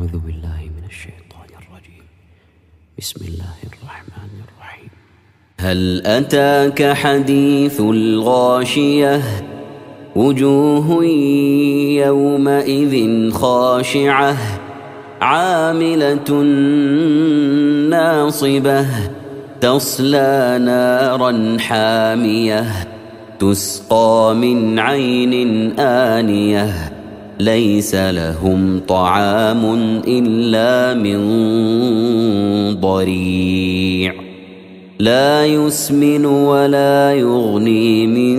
أعوذ بالله من الشيطان الرجيم. بسم الله الرحمن الرحيم. هل أتاك حديث الغاشية وجوه يومئذ خاشعة عاملة ناصبة تصلى نارا حامية تسقى من عين آنية ليس لهم طعام إلا من ضريع لا يسمن ولا يغني من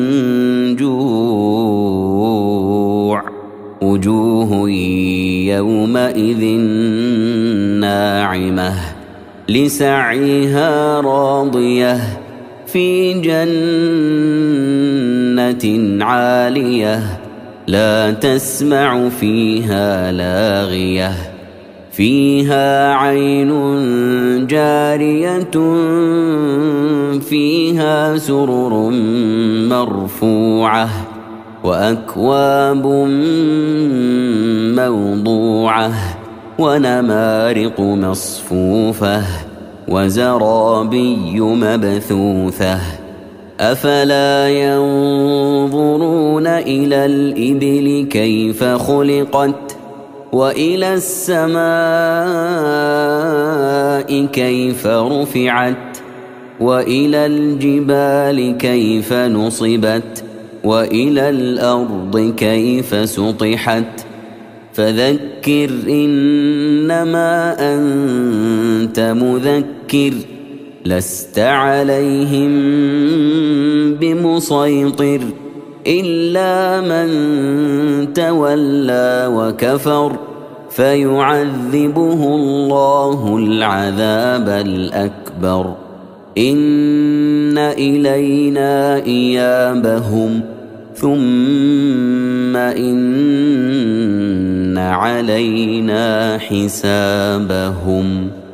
جوع وجوه يومئذ ناعمة لسعيها راضية في جنة عالية لا تسمع فيها لاغية فيها عين جارية فيها سرر مرفوعة وأكواب موضوعة ونمارق مصفوفة وزرابي مبثوثة أفلا ينظرون إلى الإبل كيف خلقت وإلى السماء كيف رفعت وإلى الجبال كيف نصبت وإلى الأرض كيف سطحت فذكر إنما أنت مذكر لست عليهم بمسيطر إلا من تولى وكفر فيعذبه الله العذاب الأكبر إن إلينا إيابهم ثم إن علينا حسابهم.